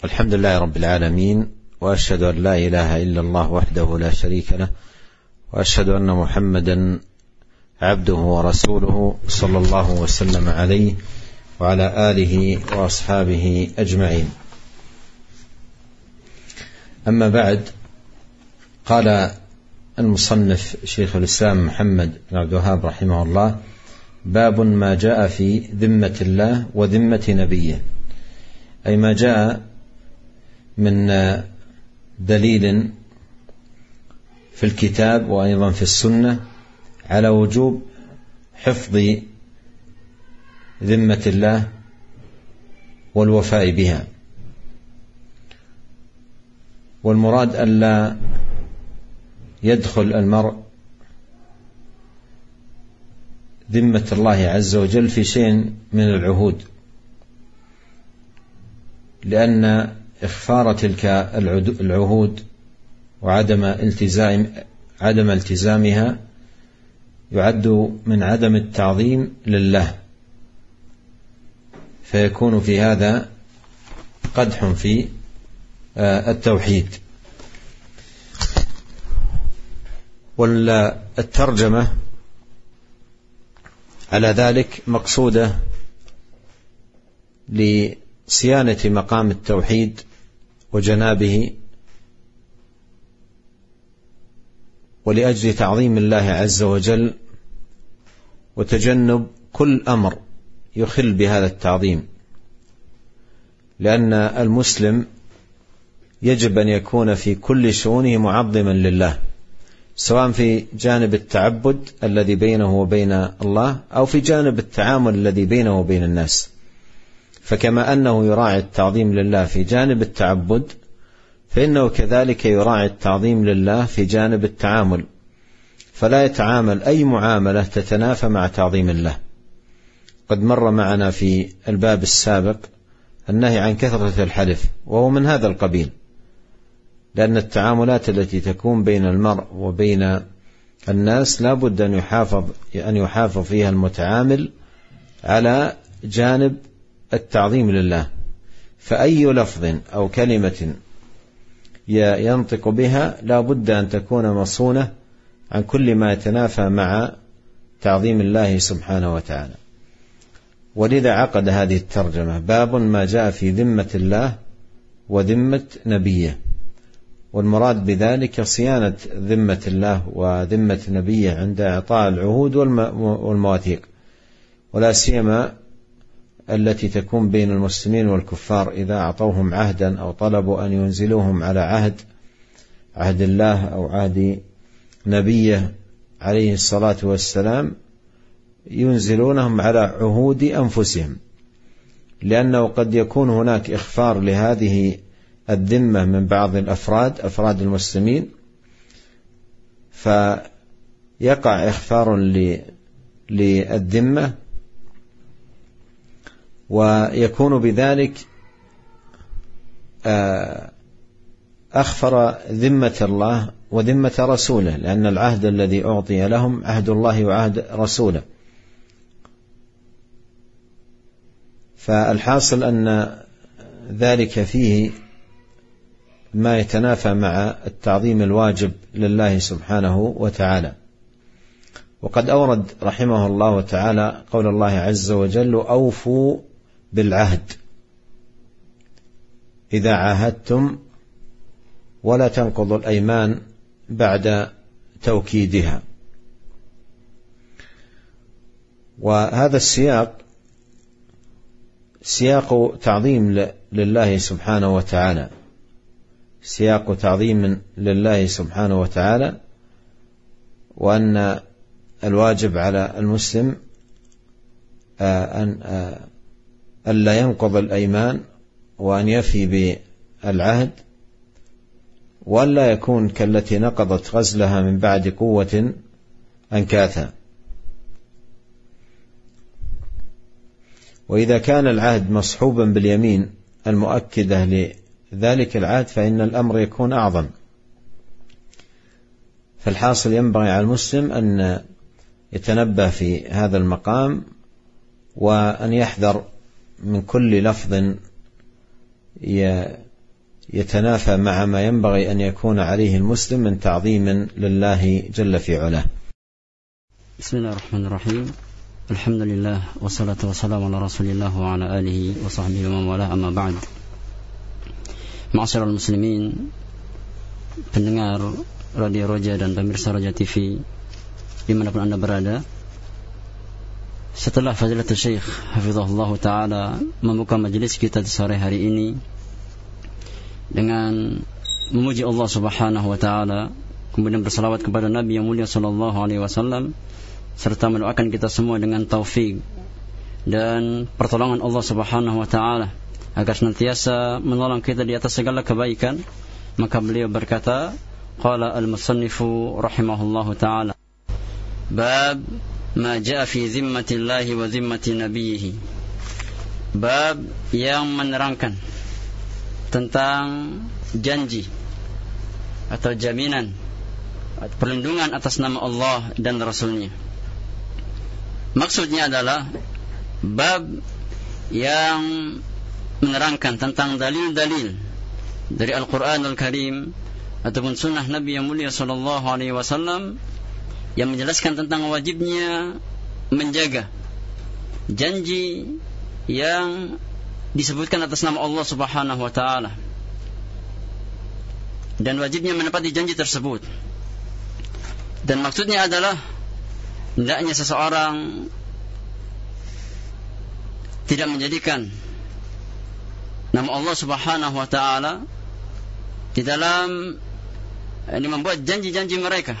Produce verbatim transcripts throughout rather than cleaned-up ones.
الحمد لله رب العالمين، وأشهد أن لا إله إلا الله وحده لا شريك له، وأشهد أن محمدا عبده ورسوله صلى الله وسلم عليه وعلى آله وأصحابه أجمعين. أما بعد، قال المصنف شيخ الإسلام محمد بن عبد الوهاب رحمه الله: باب ما جاء في ذمة الله وذمة نبيه، أي ما جاء من دليل في الكتاب وأيضا في السنة على وجوب حفظ ذمة الله والوفاء بها، والمراد ألا يدخل المرء ذمة الله عز وجل في شيء من العهود، لأن إخفار تلك العهود وعدم التزام عدم التزامها يعد من عدم التعظيم لله، فيكون في هذا قدح في التوحيد. والترجمة على ذلك مقصودة لصيانة مقام التوحيد وجنابه، ولأجل تعظيم الله عز وجل وتجنب كل أمر يخل بهذا التعظيم، لأن المسلم يجب أن يكون في كل شؤونه معظما لله، سواء في جانب التعبد الذي بينه وبين الله أو في جانب التعامل الذي بينه وبين الناس. فكما أنه يراعي التعظيم لله في جانب التعبد، فإنه كذلك يراعي التعظيم لله في جانب التعامل، فلا يتعامل أي معاملة تتنافى مع تعظيم الله. قد مر معنا في الباب السابق النهي عن كثرة الحلف، وهو من هذا القبيل، لأن التعاملات التي تكون بين المرء وبين الناس لا بد أن يحافظ أن يحافظ فيها المتعامل على جانب التعظيم لله، فأي لفظ أو كلمة ينطق بها لا بد أن تكون مصونة عن كل ما يتنافى مع تعظيم الله سبحانه وتعالى. ولذا عقد هذه الترجمة: باب ما جاء في ذمة الله وذمة نبيه، والمراد بذلك صيانة ذمة الله وذمة نبيه عند إعطاء العهود والمواثيق، ولا سيما التي تكون بين المسلمين والكفار إذا أعطوهم عهدا أو طلبوا أن ينزلوهم على عهد عهد الله أو عهد نبيه عليه الصلاة والسلام، ينزلونهم على عهود أنفسهم، لأنه قد يكون هناك إخفار لهذه الذمة من بعض الأفراد أفراد المسلمين، فيقع إخفار للذمة، ويكون بذلك أخفر ذمة الله وذمة رسوله، لأن العهد الذي أعطي لهم عهد الله وعهد رسوله. فالحاصل أن ذلك فيه ما يتنافى مع التعظيم الواجب لله سبحانه وتعالى. وقد أورد رحمه الله تعالى قول الله عز وجل: أوفوا بالعهد إذا عاهدتم ولا تنقضوا الأيمان بعد توكيدها. وهذا السياق سياق تعظيم لله سبحانه وتعالى، سياق تعظيم لله سبحانه وتعالى، وأن الواجب على المسلم أن ألا ينقض الأيمان وأن يفي بالعهد، وأن لا يكون كالتي نقضت غزلها من بعد قوة أنكاثا. وإذا كان العهد مصحوبا باليمين المؤكدة لذلك العهد فإن الأمر يكون أعظم. فالحاصل ينبغي على المسلم أن يتنبه في هذا المقام، وأن يحذر من كل لفظ يتنافى مع ما ينبغي أن يكون عليه المسلم من تعظيم لله جل في علاه. بسم الله الرحمن الرحيم. الحمد لله والصلاة والسلام على رسول الله وعلى آله وصحبه ومن والاه, amma ba'd. Ma'asyiral muslimin, pendengar Radio Roja dan pemirsa Roja T V dimanapun anda berada, setelah Fadilatul Syekh Hafizahullah Ta'ala membuka majelis kita di sore hari ini dengan memuji Allah Subhanahu Wa Ta'ala, kemudian bersalawat kepada Nabi yang mulia Sallallahu Alaihi Wasallam, serta mendoakan kita semua dengan taufik dan pertolongan Allah Subhanahu Wa Ta'ala agar senantiasa menolong kita di atas segala kebaikan, maka beliau berkata, qala al-musannifu rahimahullahu ta'ala, bab ma jaa fi zimmatillahi wa zimmati nabiyhi, bab yang menerangkan tentang janji atau jaminan perlindungan atas nama Allah dan Rasulnya. Maksudnya adalah bab yang menerangkan tentang dalil-dalil dari Al-Quranul Karim ataupun sunnah Nabi yang mulia Sallallahu Alaihi Wasallam yang menjelaskan tentang wajibnya menjaga janji yang disebutkan atas nama Allah Subhanahu Wa Ta'ala, dan wajibnya menepati janji tersebut. Dan maksudnya adalah hendaknya seseorang tidak menjadikan nama Allah Subhanahu Wa Ta'ala di dalam ini membuat janji-janji mereka,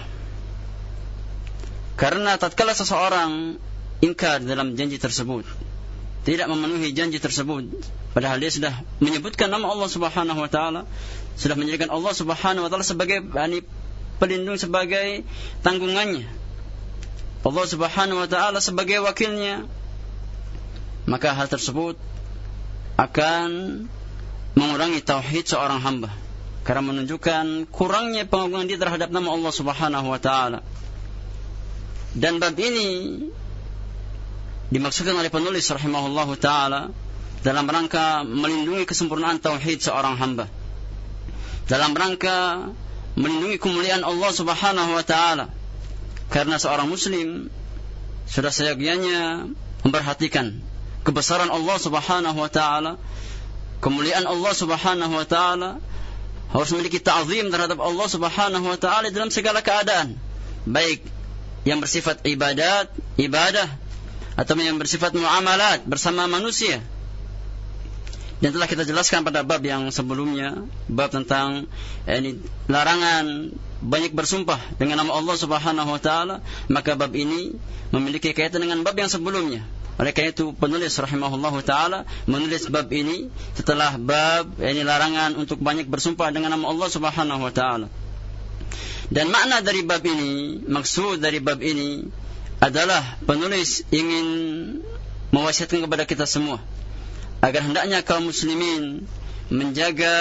karena tatkala seseorang ingkar dalam janji tersebut, tidak memenuhi janji tersebut, padahal dia sudah menyebutkan nama Allah Subhanahu Wa Ta'ala, sudah menjadikan Allah Subhanahu Wa Ta'ala sebagai ini, pelindung, sebagai tanggungannya, Allah Subhanahu Wa Ta'ala sebagai wakilnya, maka hal tersebut akan mengurangi tauhid seorang hamba, karena menunjukkan kurangnya pengagungan dia terhadap nama Allah Subhanahu Wa Ta'ala. Dan bab ini dimaksudkan oleh penulis rahimahullahu ta'ala dalam rangka melindungi kesempurnaan tauhid seorang hamba, dalam rangka melindungi kemuliaan Allah Subhanahu Wa Ta'ala, karena seorang muslim sudah seyogyanya memperhatikan kebesaran Allah Subhanahu Wa Ta'ala, kemuliaan Allah Subhanahu Wa Ta'ala, harus memiliki ta'zim terhadap Allah Subhanahu Wa Ta'ala dalam segala keadaan, baik yang bersifat ibadat, ibadah, atau yang bersifat muamalat bersama manusia. Dan telah kita jelaskan pada bab yang sebelumnya, bab tentang ini, larangan banyak bersumpah dengan nama Allah Subhanahu Wa Ta'ala, maka bab ini memiliki kaitan dengan bab yang sebelumnya. Oleh karena itu penulis rahimahullahu ta'ala menulis bab ini setelah bab ini larangan untuk banyak bersumpah dengan nama Allah Subhanahu Wa Ta'ala. Dan makna dari bab ini, maksud dari bab ini adalah penulis ingin mewasiatkan kepada kita semua agar hendaknya kaum muslimin menjaga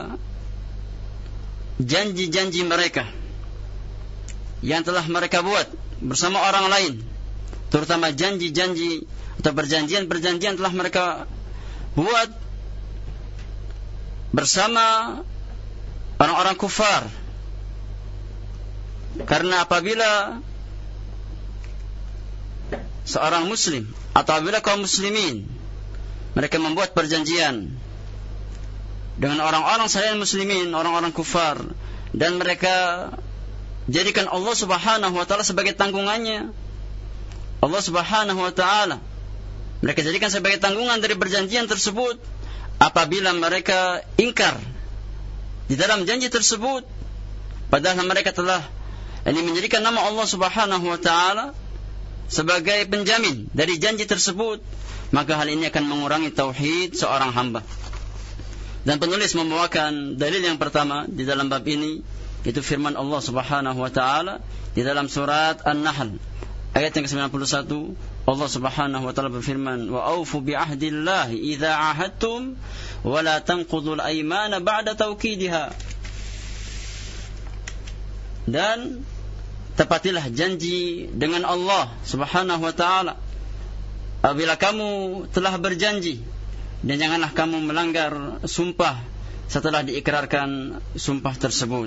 janji-janji mereka yang telah mereka buat bersama orang lain, terutama janji-janji atau perjanjian-perjanjian telah mereka buat bersama orang-orang kufar. Karena apabila seorang muslim atau apabila kaum muslimin mereka membuat perjanjian dengan orang-orang selain muslimin, orang-orang kufar, dan mereka jadikan Allah Subhanahu Wa Ta'ala sebagai tanggungannya, Allah Subhanahu Wa Ta'ala mereka jadikan sebagai tanggungan dari perjanjian tersebut, apabila mereka ingkar di dalam janji tersebut, padahal mereka telah ini menjadikan nama Allah Subhanahu Wa Ta'ala sebagai penjamin dari janji tersebut, maka hal ini akan mengurangi tauhid seorang hamba. Dan penulis membawakan dalil yang pertama di dalam bab ini, itu firman Allah Subhanahu Wa Ta'ala di dalam surat An-Nahl ayat yang ke sembilan puluh satu. Allah Subhanahu Wa Ta'ala berfirman, wa aufu bi ahdillahi idza ahadtum wa la tanqudul aymana ba'da tawkidiha. Dan tepatilah janji dengan Allah Subhanahu Wa Ta'ala apabila kamu telah berjanji, dan janganlah kamu melanggar sumpah setelah diikrarkan sumpah tersebut.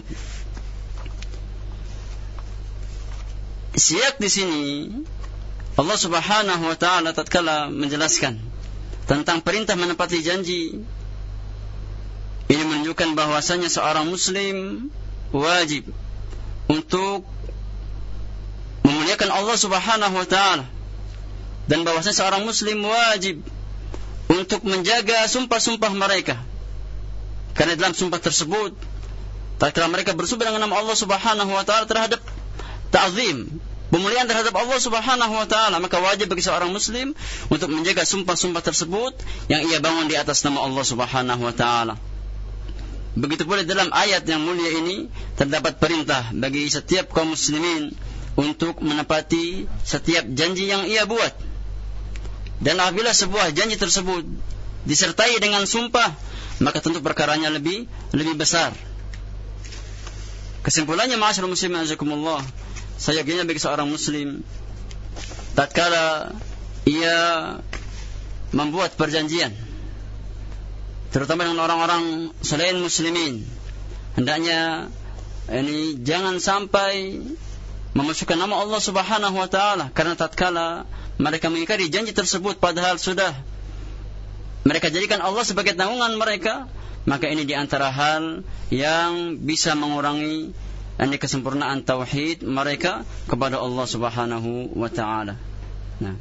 Siyak di sini Allah Subhanahu wa taala tatkala menjelaskan tentang perintah menepati janji, ini menunjukkan bahwasanya seorang muslim wajib untuk memuliakan Allah Subhanahu wa taala, dan bahwasanya seorang muslim wajib untuk menjaga sumpah-sumpah mereka. Karena dalam sumpah tersebut tatkala mereka bersumpah dengan nama Allah Subhanahu wa taala terhadap ta'zim, pemuliaan terhadap Allah Subhanahu wa taala, maka wajib bagi seorang muslim untuk menjaga sumpah-sumpah tersebut yang ia bangun di atas nama Allah Subhanahu wa taala. Begitu pula dalam ayat yang mulia ini terdapat perintah bagi setiap kaum muslimin untuk menepati setiap janji yang ia buat. Dan apabila sebuah janji tersebut disertai dengan sumpah, maka tentu perkaranya lebih lebih besar. Kesimpulannya, ma'asyiral muslimin azakumullah, sayangnya bagi seorang muslim tatkala ia membuat perjanjian, terutama dengan orang-orang selain muslimin, hendaknya ini jangan sampai memasukkan nama Allah Subhanahu wa taala, karena tatkala mereka mengingkari janji tersebut padahal sudah mereka jadikan Allah sebagai tanggungan mereka, maka ini di antara hal yang bisa mengurangi ini kesempurnaan tauhid mereka kepada Allah Subhanahu wa taala. Nah.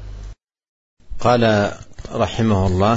Qala rahimahullah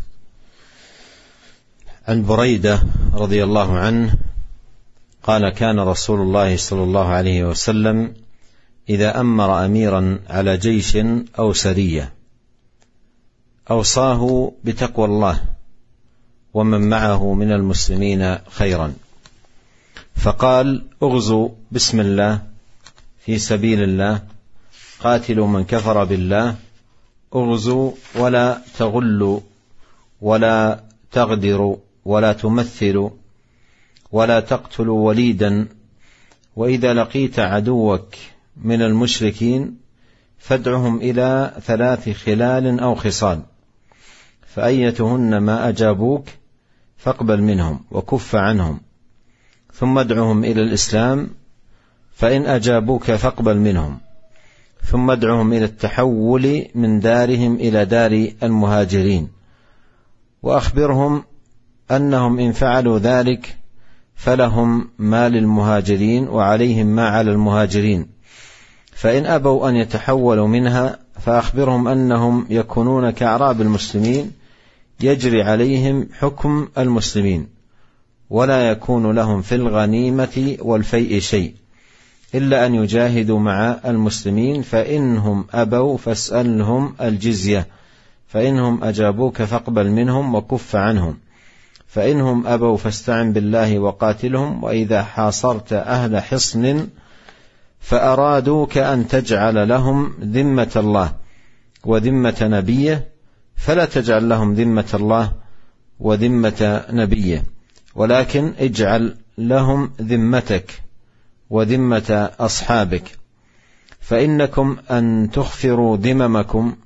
an Buraidah radhiyallahu anhu قال كان رسول الله صلى الله عليه وسلم إذا أمر أميرا على جيش أو سرية أوصاه بتقوى الله ومن معه من المسلمين خيرا، فقال اغزوا بسم الله في سبيل الله، قاتلوا من كفر بالله، اغزوا ولا تغلوا ولا تغدروا ولا تمثلوا ولا تقتلوا وليدا، وإذا لقيت عدوك من المشركين فادعهم إلى ثلاث خلال أو خصال، فأيتهن ما أجابوك فاقبل منهم وكف عنهم، ثم ادعهم إلى الإسلام، فإن أجابوك فاقبل منهم، ثم ادعهم إلى التحول من دارهم إلى دار المهاجرين، وأخبرهم أنهم إن فعلوا ذلك فلهم ما للمهاجرين وعليهم ما على المهاجرين، فإن أبوا أن يتحولوا منها فأخبرهم أنهم يكونون كأعراب المسلمين يجري عليهم حكم المسلمين، ولا يكون لهم في الغنيمة والفيء شيء إلا أن يجاهدوا مع المسلمين، فإنهم أبوا فاسألهم الجزية، فإنهم أجابوك فاقبل منهم وكف عنهم، فإنهم أبوا فاستعن بالله وقاتلهم، وإذا حاصرت أهل حصن فأرادوك أن تجعل لهم ذمة الله وذمة نبيه فلا تجعل لهم ذمة الله وذمة نبيه، ولكن اجعل لهم ذمتك وذمة أصحابك، فإنكم أن تخفروا ذممكم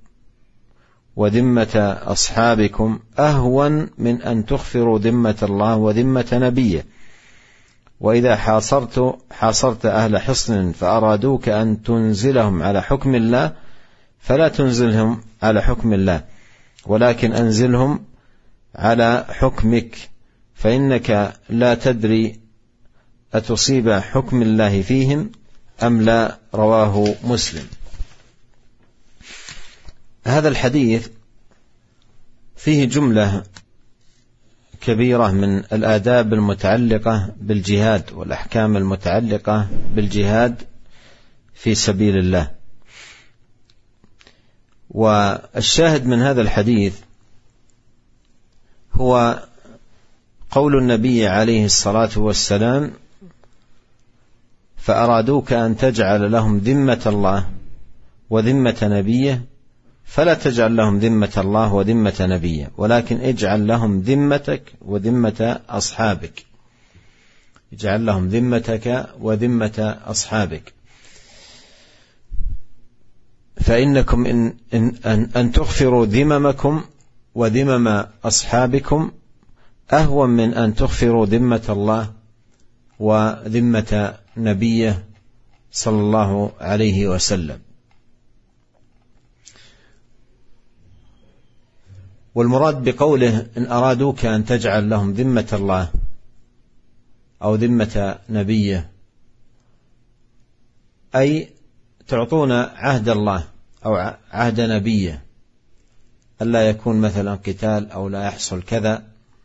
وذمة أصحابكم أهون من أن تخفروا ذمة الله وذمة نبيه، وإذا حاصرت حاصرت أهل حصن فأرادوك أن تنزلهم على حكم الله فلا تنزلهم على حكم الله، ولكن أنزلهم على حكمك، فإنك لا تدري أتصيب حكم الله فيهم أم لا. رواه مسلم. هذا الحديث فيه جملة كبيرة من الآداب المتعلقة بالجهاد والأحكام المتعلقة بالجهاد في سبيل الله. والشاهد من هذا الحديث هو قول النبي عليه الصلاة والسلام: فأرادوك أن تجعل لهم ذمة الله وذمة نبيه فلا تجعل لهم ذمة الله وذمة نبيه، ولكن اجعل لهم ذمتك وذمة أصحابك، اجعل لهم ذمتك وذمة أصحابك، فإنكم إن, إن, أن, أن تغفروا ذممكم وذمم أصحابكم أهون من أن تغفروا ذمة الله وذمة نبيه صلى الله عليه وسلم. والمراد بقوله إن أرادوك أن تجعل لهم ذمة الله أو ذمة نبيه أي تعطون عهد الله أو عهد نبيه ألا يكون مثلا قتال أو لا يحصل كذا،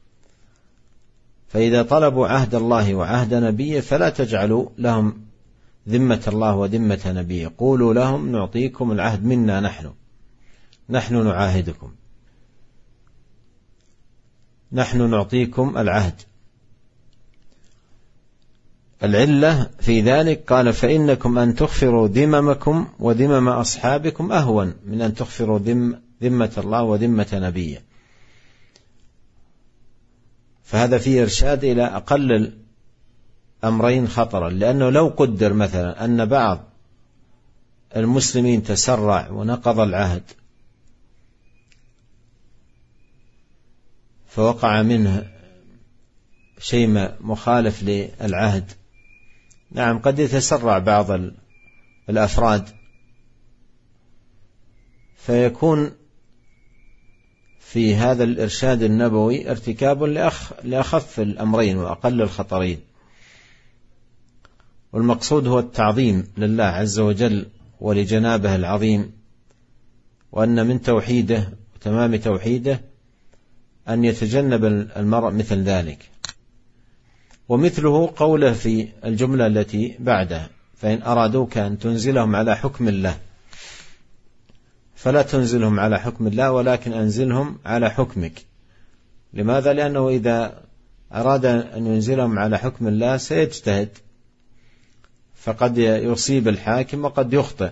فإذا طلبوا عهد الله وعهد نبيه فلا تجعلوا لهم ذمة الله وذمة نبيه، قولوا لهم نعطيكم العهد منا نحن نحن نعاهدكم، نحن نعطيكم العهد. العلة في ذلك قال فإنكم أن تغفروا ذممكم وذمم أصحابكم أهون من أن تغفروا ذم ذمة الله وذمة نبيه. فهذا فيه إرشاد إلى أقل الأمرين خطرا، لأنه لو قدر مثلا أن بعض المسلمين تسرع ونقض العهد فوقع منه شيء مخالف للعهد، نعم قد يتسرع بعض الأفراد فيكون في هذا الإرشاد النبوي ارتكاب لأخف الأمرين وأقل الخطرين. والمقصود هو التعظيم لله عز وجل ولجنابه العظيم، وأن من توحيده وتمام توحيده أن يتجنب المرء مثل ذلك. ومثله قوله في الجملة التي بعدها فإن أرادوك أن تنزلهم على حكم الله، فلا تنزلهم على حكم الله ولكن أنزلهم على حكمك. لماذا؟ لأنه إذا أراد أن ينزلهم على حكم الله سيجتهد، فقد يصيب الحاكم وقد يخطئ،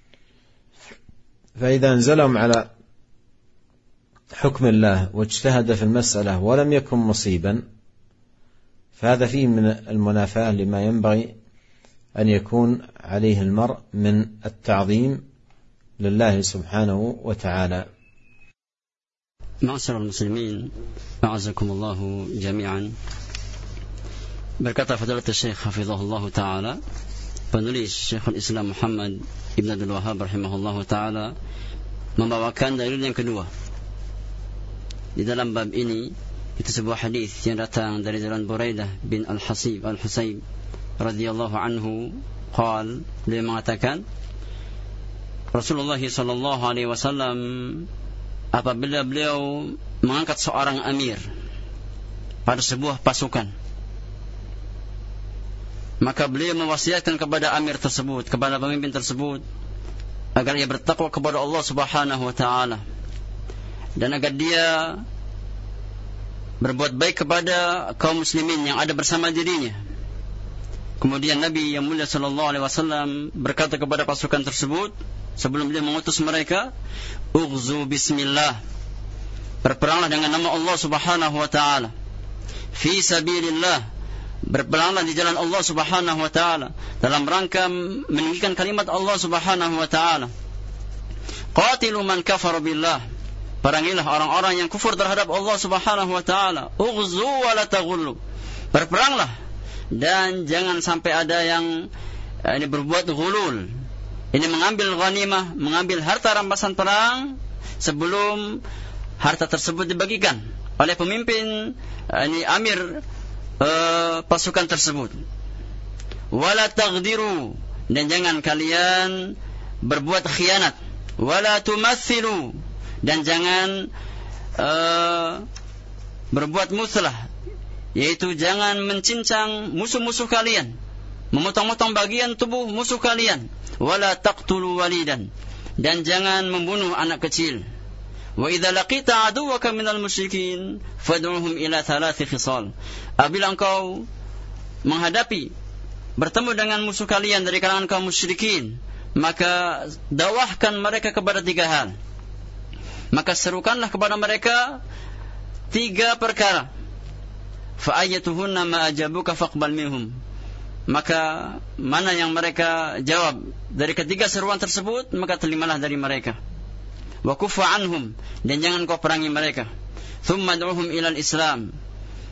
فإذا أنزلهم على حكم الله واجتهد في المسألة ولم يكن مصيبا فهذا فيه من المنافاة لما ينبغي أن يكون عليه المرء من التعظيم لله سبحانه وتعالى. معاشر المسلمين أعزكم الله جميعا. Berkata Fadilatul Syekh hafizahullah taala, penulis Syekhul Islam Muhammad Ibn Abdul Wahhab rahimahullah taala membawakan dalil yang kedua di dalam bab ini, itu sebuah hadis yang datang dari jalan Buraidah bin Al-Hasib Al-Husayb radhiyallahu anhu qal, beliau mengatakan Rasulullah sallallahu alaihi wasallam apabila beliau mengangkat seorang amir pada sebuah pasukan, maka beliau mewasiatkan kepada amir tersebut, kepada pemimpin tersebut, agar ia bertakwa kepada Allah Subhanahu wa taala dan agar dia berbuat baik kepada kaum muslimin yang ada bersama dirinya. Kemudian Nabi yang mulia sallallahu alaihi wasallam berkata kepada pasukan tersebut sebelum beliau mengutus mereka, "Ughzu bismillah." Berperanglah dengan nama Allah Subhanahu wa taala. Fi sabilillah. Berperanglah di jalan Allah Subhanahu wa taala dalam rangka meninggikan kalimat Allah Subhanahu wa taala. Qatilu man kafara billah. Perangilah orang-orang yang kufur terhadap Allah Subhanahu wa taala. Ughzu wa la taghullu. Berperanglah dan jangan sampai ada yang ini berbuat ghulul. Ini mengambil ghanimah, mengambil harta rampasan perang sebelum harta tersebut dibagikan oleh pemimpin ini amir uh, pasukan tersebut. Wala taghdiru, dan jangan kalian berbuat khianat. Wala tumathilu, dan jangan uh, berbuat muslah, yaitu jangan mencincang musuh-musuh kalian, memotong-motong bagian tubuh musuh kalian. Wala taqtulu walidan, dan jangan membunuh anak kecil. Wa idza laqita aduwaka minal musyrikin fad'uhum ila thalathi khisal. Apabila engkau menghadapi bertemu dengan musuh kalian dari kalangan kaum musyrikin, maka dakwahkan mereka kepada tiga hal. Maka serukanlah kepada mereka tiga perkara. Fa ayyatuhunna ma ajabuka faqbal minhum. Maka mana yang mereka jawab dari ketiga seruan tersebut, maka terimalah dari mereka. Wa kuffa anhum, dan jangan kau perangi mereka. Thumma ad'uhum ilal Islam,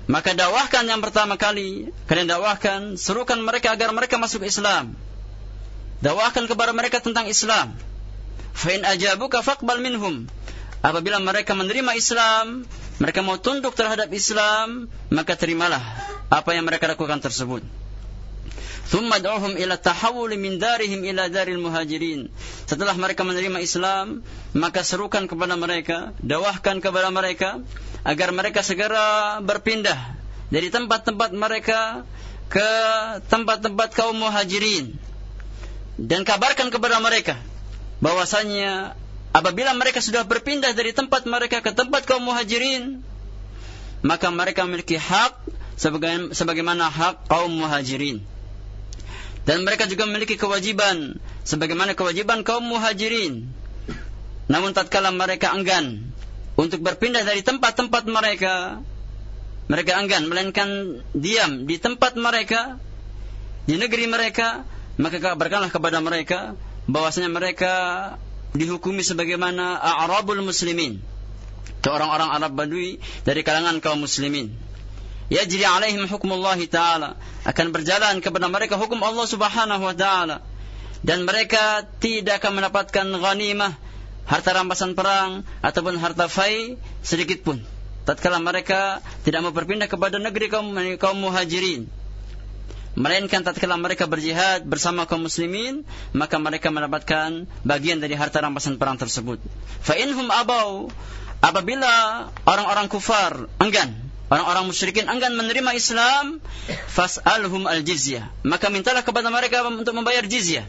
Maka dakwahkan yang pertama kali, kalian dakwahkan, serukan mereka agar mereka masuk Islam. Dakwahkan kepada mereka tentang Islam. Fa in ajabuka faqbal minhum. Apabila mereka menerima Islam, mereka mau tunduk terhadap Islam, maka terimalah apa yang mereka lakukan tersebut. Thumma da'uhum ila tahawul min darihim ila daril muhajirin. Setelah mereka menerima Islam, maka serukan kepada mereka, dakwahkan kepada mereka agar mereka segera berpindah dari tempat-tempat mereka ke tempat-tempat kaum muhajirin. Dan kabarkan kepada mereka bahwasanya apabila mereka sudah berpindah dari tempat mereka ke tempat kaum muhajirin, maka mereka memiliki hak sebagaimana hak kaum muhajirin. Dan mereka juga memiliki kewajiban sebagaimana kewajiban kaum muhajirin. Namun tatkala mereka enggan untuk berpindah dari tempat-tempat mereka, mereka enggan melainkan diam di tempat mereka, di negeri mereka, maka kabarkanlah kepada mereka bahwasanya mereka dihukumi sebagaimana a'rabul muslimin, ke orang-orang Arab Badui dari kalangan kaum muslimin. Yajri alaihim hukmullah ta'ala, akan berjalan kepada mereka hukum Allah subhanahu wa ta'ala. Dan mereka tidak akan mendapatkan ghanimah, harta rampasan perang ataupun harta fai sedikit pun tatkala mereka tidak mau berpindah kepada negeri kaum, kaum muhajirin. Melainkan tatkala mereka berjihad bersama kaum muslimin, maka mereka mendapatkan bagian dari harta rampasan perang tersebut. Fa inhum abau, apabila orang-orang kufar enggan, orang-orang musyrikin enggan menerima Islam, fas'alhum al-jizyah, maka mintalah kepada mereka untuk membayar jizyah.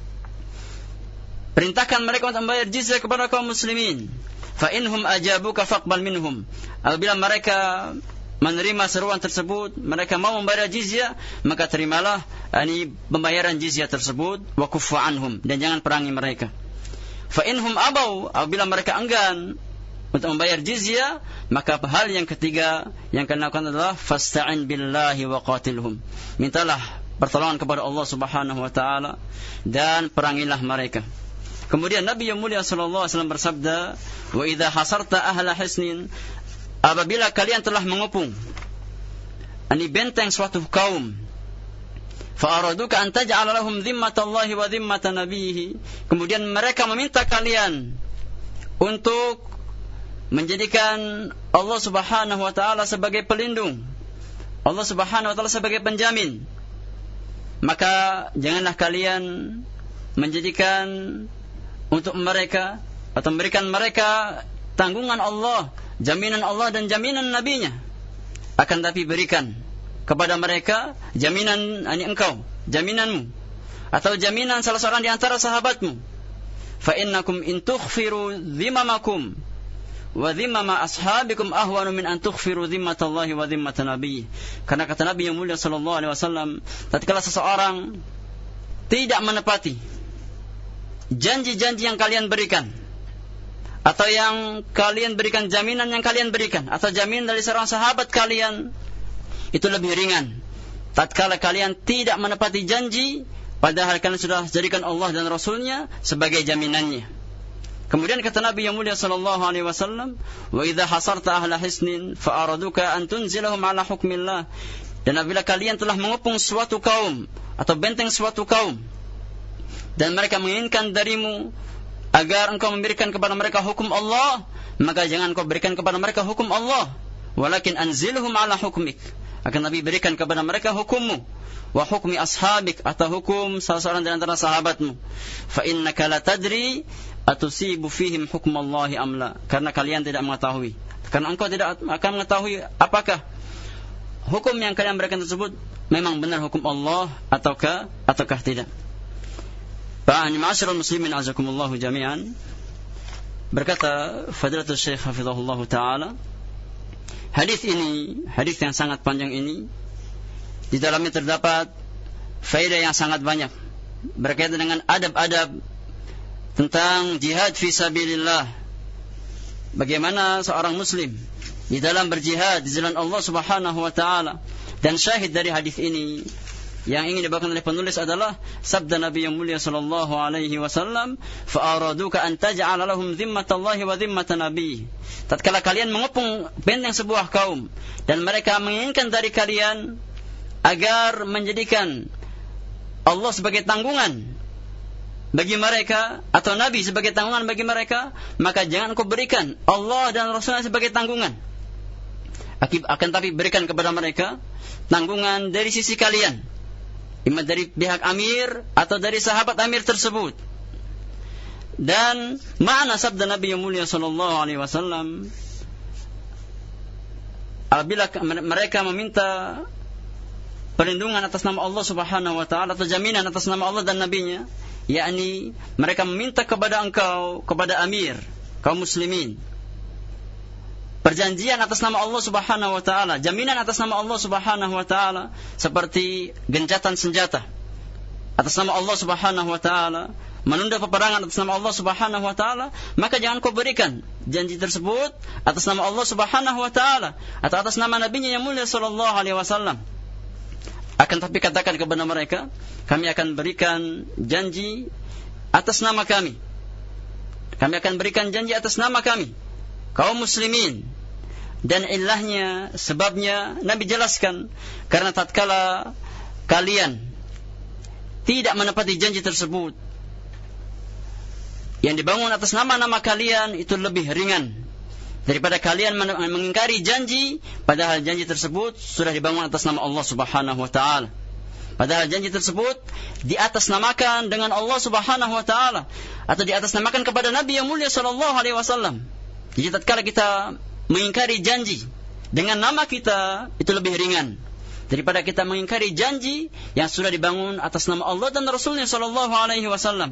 Perintahkan mereka untuk membayar jizyah kepada kaum muslimin. Fa inhum ajabuka faqbal minhum. Apabila mereka menerima seruan tersebut, mereka mau membayar jizyah, maka terimalah ini pembayaran jizyah tersebut, wa kuffa anhum, dan jangan perangi mereka. Fa inhum abau, apabila mereka enggan untuk membayar jizyah, maka hal yang ketiga yang kalian lakukan adalah fasta'in billahi wa qatilhum. Mintalah pertolongan kepada Allah Subhanahu wa taala dan perangilah mereka. Kemudian Nabi yang mulia sallallahu alaihi wasallam bersabda, "Wa idza hasarta ahla hisnin," apabila kalian telah mengepung ani benteng suatu kaum, fa araduka an taj'ala lahum dhimmatallahi wa dhimmata nabiyhi, kemudian mereka meminta kalian untuk menjadikan Allah Subhanahu wa taala sebagai pelindung, Allah Subhanahu wa taala sebagai penjamin, maka janganlah kalian menjadikan untuk mereka atau memberikan mereka tanggungan Allah, jaminan Allah dan jaminan nabinya. Akan tapi berikan kepada mereka jaminan ani engkau, jaminanmu, atau jaminan salah seorang di antara sahabatmu. Fa innakum in tukhfiru dhimamakum wa dhimama ashabikum ahwanu min an tukhfiru dhimmatallahi wa dhimmata nabiyyi. Karena kata Nabi yang mulia sallallahu alaihi wasallam, tatkala seseorang tidak menepati janji-janji yang kalian berikan, atau yang kalian berikan, jaminan yang kalian berikan, atau jaminan dari seorang sahabat kalian, itu lebih ringan tatkala kalian tidak menepati janji, padahal kalian sudah jadikan Allah dan Rasulnya sebagai jaminannya. Kemudian kata Nabi yang mulia sallallahu alaihi wasallam, "Wa idza hasarta ahla hisnin fa araduka an tunzilahum ala hukmillah." Dan apabila kalian telah mengepung suatu kaum atau benteng suatu kaum, dan mereka menginginkan darimu agar engkau memberikan kepada mereka hukum Allah, maka jangan kau berikan kepada mereka hukum Allah, walakin anzilhum ala hukmik, akan Nabi berikan kepada mereka hukummu, wa hukmi ashabik, atau hukum salah seorang di antara sahabatmu. Fa innaka la tadri atusibu fihim hukmallahi amla, karena kalian tidak mengetahui, karena engkau tidak akan mengetahui apakah hukum yang kalian berikan tersebut memang benar hukum Allah ataukah ataukah tidak. Ba'ani ma'asyiral muslimin azakumullahu jami'an. Berkata Fadilatul Syekh hafizahullah ta'ala, hadis ini, hadis yang sangat panjang ini, di dalamnya terdapat faedah yang sangat banyak berkaitan dengan adab-adab tentang jihad fi sabilillah. Bagaimana seorang muslim di dalam berjihad di jalan Allah Subhanahu wa taala. Dan syahid dari hadis ini yang ingin dibawakan oleh penulis adalah sabda Nabi yang mulia sallallahu alaihi wasallam, "Fa'araduka an taj'ala lahum zimmatallahi wa zimmata nabi." Tatkala kalian mengepung benteng sebuah kaum dan mereka menginginkan dari kalian agar menjadikan Allah sebagai tanggungan bagi mereka atau Nabi sebagai tanggungan bagi mereka, maka jangan kau berikan Allah dan Rasulnya sebagai tanggungan. Akan tapi berikan kepada mereka tanggungan dari sisi kalian, imam dari pihak amir atau dari sahabat amir tersebut. Dan makna sabda Nabi yang mulia sallallahu alaihi wasallam, apabila mereka meminta perlindungan atas nama Allah Subhanahu wa taala atau jaminan atas nama Allah dan nabinya, yakni mereka meminta kepada engkau, kepada amir kaum muslimin, perjanjian atas nama Allah Subhanahu wa taala, jaminan atas nama Allah Subhanahu wa taala, seperti gencatan senjata atas nama Allah Subhanahu wa taala, menunda peperangan atas nama Allah Subhanahu wa taala, maka jangan kau berikan janji tersebut atas nama Allah Subhanahu wa taala atau atas nama nabinya yang mulia sallallahu alaihi wasallam. Akan tapi katakan kepada mereka, kami akan berikan janji atas nama kami. Kami akan berikan janji atas nama kami, kaum muslimin. Dan ilahnya, sebabnya Nabi jelaskan, karena tatkala kalian tidak menepati janji tersebut, yang dibangun atas nama-nama kalian itu lebih ringan daripada kalian mengingkari janji, padahal janji tersebut sudah dibangun atas nama Allah Subhanahu wa taala. Padahal janji tersebut diatasnamakan dengan Allah Subhanahu wa taala atau diatasnamakan kepada Nabi yang mulia sallallahu alaihi wasallam. Jadi tatkala kita mengingkari janji dengan nama kita, itu lebih ringan daripada kita mengingkari janji yang sudah dibangun atas nama Allah dan Rasulnya sallallahu alaihi wasallam.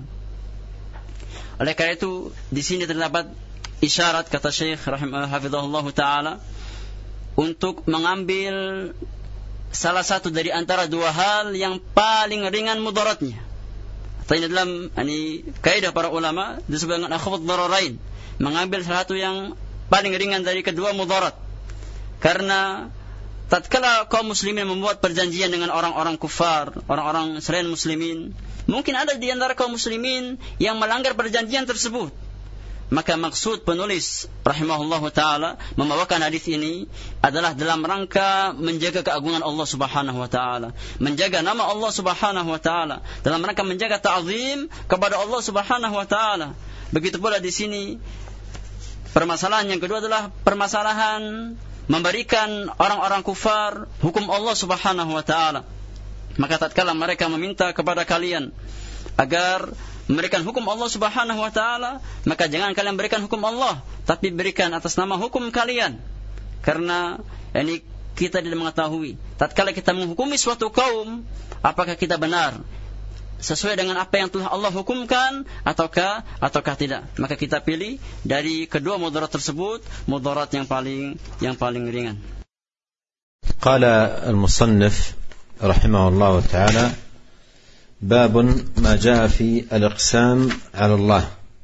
Oleh karena itu di sini terdapat isyarat, kata Syekh rahimahullah hafizahullah taala, untuk mengambil salah satu dari antara dua hal yang paling ringan mudaratnya. Atau ini dalam ini kaidah para ulama disebut dengan akhafud dararain, mengambil salah satu yang paling ringan dari kedua mudarat. Karena tatkala kaum muslimin membuat perjanjian dengan orang-orang kufar, orang-orang selain muslimin, mungkin ada di antara kaum muslimin yang melanggar perjanjian tersebut. Maka maksud penulis rahimahullahu taala membawakan hadis ini adalah dalam rangka menjaga keagungan Allah Subhanahu wa taala, menjaga nama Allah Subhanahu wa taala, dalam rangka menjaga ta'zim kepada Allah Subhanahu wa taala. Begitu pula di sini permasalahan yang kedua adalah permasalahan memberikan orang-orang kufar hukum Allah Subhanahu wa taala. Maka tatkala mereka meminta kepada kalian agar memberikan hukum Allah Subhanahu wa taala, maka jangan kalian berikan hukum Allah, tapi berikan atas nama hukum kalian. Karena ini kita tidak mengetahui tatkala kita menghukumi suatu kaum, apakah kita benar sesuai dengan apa yang telah Allah hukumkan ataukah ataukah tidak. Maka kita pilih dari kedua mudarat tersebut, mudarat yang paling yang paling ringan. Qala al-musannif rahimahullah taala, باب ما جاء في الإقسام على الله.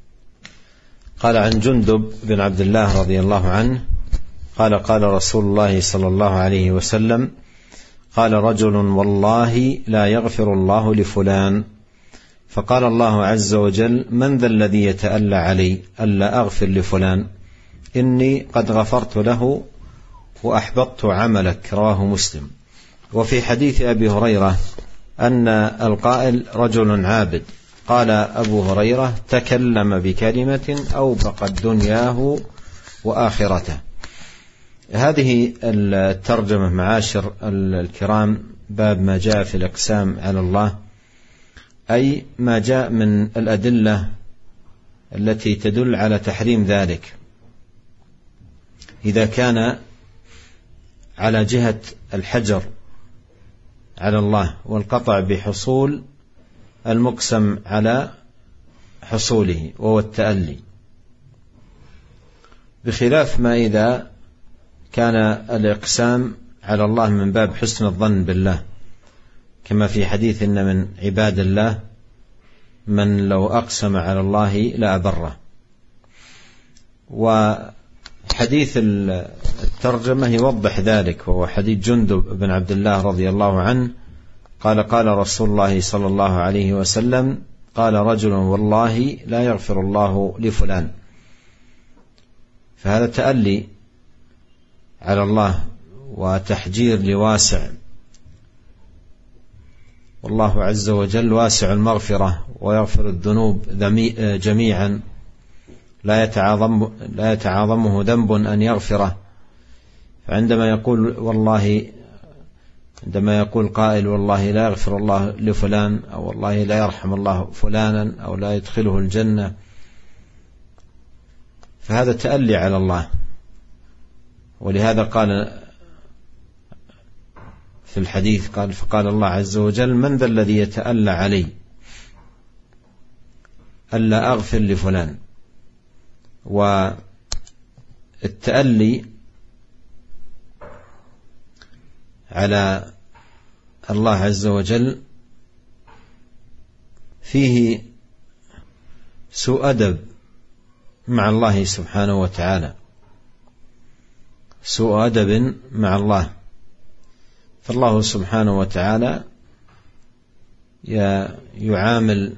قال عن جندب بن عبد الله رضي الله عنه قال قال رسول الله صلى الله عليه وسلم قال رجل والله لا يغفر الله لفلان فقال الله عز وجل من ذا الذي يتألى علي ألا أغفر لفلان إني قد غفرت له وأحبطت عملك. رواه مسلم. وفي حديث أبي هريرة أن القائل رجل عابد. قال أبو هريرة تكلم بكلمة أوبقت دنياه وآخرته. هذه الترجمة معاشر الكرام باب ما جاء في الإقسام على الله، أي ما جاء من الأدلة التي تدل على تحريم ذلك إذا كان على جهة الحجر على الله والقطع بحصول المقسم على حصوله وهو التألي، بخلاف ما إذا كان الإقسام على الله من باب حسن الظن بالله، كما في حديث إن من عباد الله من لو أقسم على الله لأبره. وحديث الترجمة يوضح ذلك، وهو حديث جندب بن عبد الله رضي الله عنه قال قال رسول الله صلى الله عليه وسلم قال رجل والله لا يغفر الله لفلان. فهذا تألي على الله وتحجير لواسع، والله عز وجل واسع المغفرة ويغفر الذنوب جميعا، لا يتعاظم لا يتعاظمه ذنب أن يغفره. فعندما يقول والله عندما يقول قائل والله لا يغفر الله لفلان، أو والله لا يرحم الله فلانا، أو لا يدخله الجنة، فهذا تألي على الله. ولهذا قال في الحديث قال فقال الله عز وجل من ذا الذي يتألى علي ألا أغفر لفلان. والتألي على الله عز وجل فيه سوء أدب مع الله سبحانه وتعالى، سوء أدب مع الله. فالله سبحانه وتعالى يعامل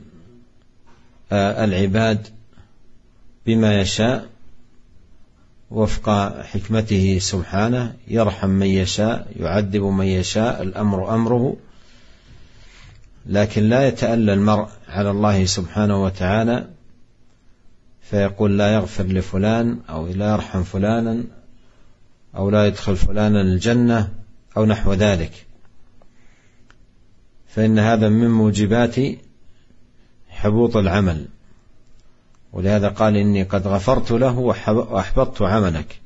العباد بما يشاء وفق حكمته سبحانه، يرحم من يشاء يعذب من يشاء، الأمر أمره. لكن لا يتألى المرء على الله سبحانه وتعالى فيقول لا يغفر لفلان، أو لا يرحم فلانا، أو لا يدخل فلانا الجنة، أو نحو ذلك، فإن هذا من موجبات حبوط العمل. ولهذا قال إني قد غفرت له وأحبطت عملك،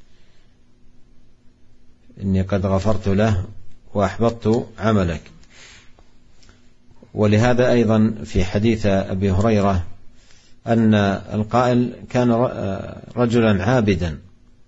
إني قد غفرت له وأحبطت عملك. ولهذا أيضا في حديث أبي هريرة أن القائل كان رجلا عابدا.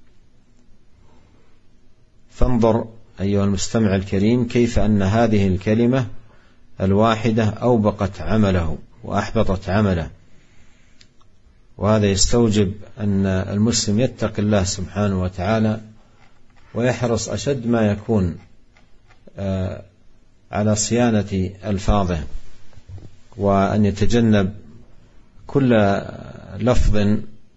فانظر أيها المستمع الكريم كيف أن هذه الكلمة الواحدة أوبقت عمله وأحبطت عمله. وهذا يستوجب أن المسلم يتقي الله سبحانه وتعالى ويحرص أشد ما يكون على صيانة ألفاظه، وأن يتجنب كل لفظ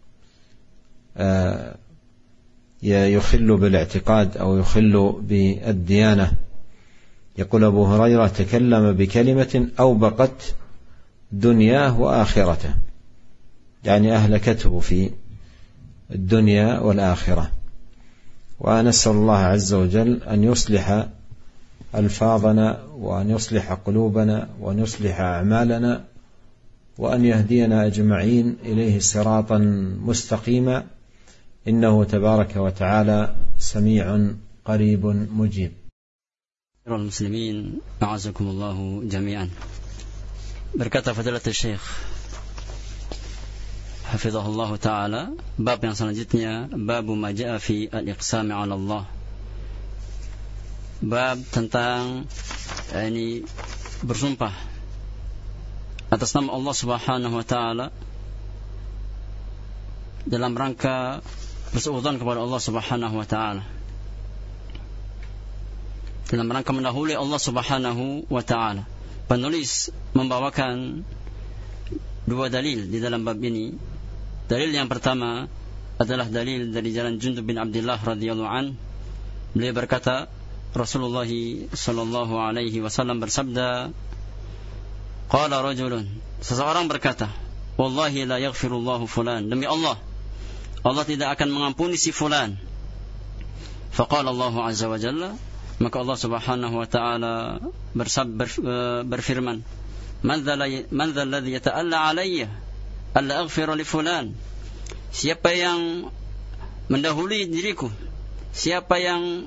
يخل بالاعتقاد أو يخل بالديانة. يقول أبو هريرة تكلم بكلمة أوبقت دنياه وآخرته، يعني أهلكته في الدنيا والآخرة. ونسأل الله عز وجل أن يصلح ألفاظنا، وأن يصلح قلوبنا، وأن يصلح أعمالنا، وأن يهدينا أجمعين إليه صراطا مستقيما، إنه تبارك وتعالى سميع قريب مجيب. المسلمين أعزكم الله جميعا. Berkata Fadilatul Syekh hafizahullah ta'ala, bab yang selanjutnya, babu ma ja'a fi al-iqsami 'ala Allah. Bab tentang ini bersumpah atas nama Allah Subhanahu wa taala dalam rangka bersuudzon kepada Allah Subhanahu wa taala, dalam rangka mendahului Allah Subhanahu wa taala. Penulis membawakan dua dalil di dalam bab ini. Dalil yang pertama adalah dalil dari jalan Jundub bin Abdullah radhiyallahu an. Beliau berkata, Rasulullah sallallahu alaihi wasallam bersabda, qala rajulun, seseorang berkata, wallahi la yaghfirullahu fulan, demi Allah, Allah tidak akan mengampuni si fulan. Faqala Allah azza wa jalla, maka Allah Subhanahu wa taala bersab, ber, berfirman, man dzal ladzi yata'alla alayya alla aghfira li fulan, siapa yang mendahului diriku, siapa yang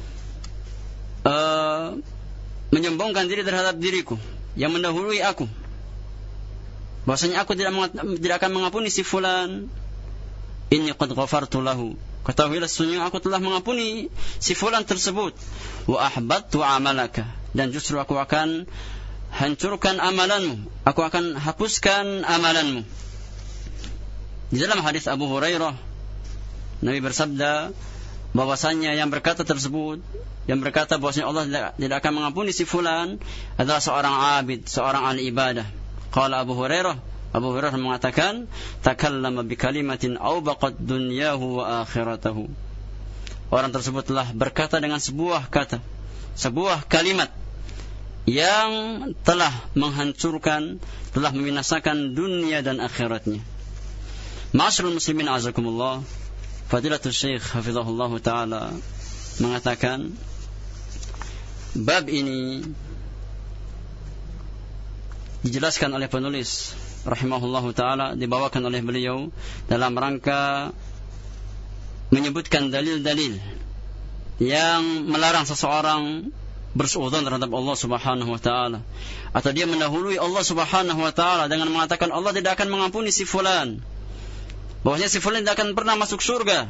uh, menyombongkan diri terhadap diriku, yang mendahului aku, bahwasanya aku tidak, tidak akan mengampuni si fulan. Inni qad ghafartu lahu, ketahuilah sesungguhnya aku telah mengampuni si fulan tersebut. Wa ahbattu amalaka, dan justru aku akan hancurkan amalanmu, aku akan hapuskan amalanmu. Di dalam hadis Abu Hurairah, Nabi bersabda, bahwasanya yang berkata tersebut, yang berkata bahwasanya Allah tidak akan mengampuni si fulan adalah seorang abid, seorang ahli ibadah. Qala Abu Hurairah, Abu Hurairah mengatakan, takallama bi kalimatin awbaqat dunyahu wa akhiratahu. Orang tersebut telah berkata dengan sebuah kata, sebuah kalimat yang telah menghancurkan, telah membinasakan dunia dan akhiratnya. Ma'asyiral muslimin azakumullah, Fadilatul Syekh hafizahullah ta'ala mengatakan, bab ini dijelaskan oleh penulis rahimahullah ta'ala, dibawakan oleh beliau dalam rangka menyebutkan dalil-dalil yang melarang seseorang bersuudzon terhadap Allah Subhanahu wa ta'ala, atau dia mendahului Allah Subhanahu wa ta'ala dengan mengatakan Allah tidak akan mengampuni si fulan, bahwasanya si fulan tidak akan pernah masuk surga,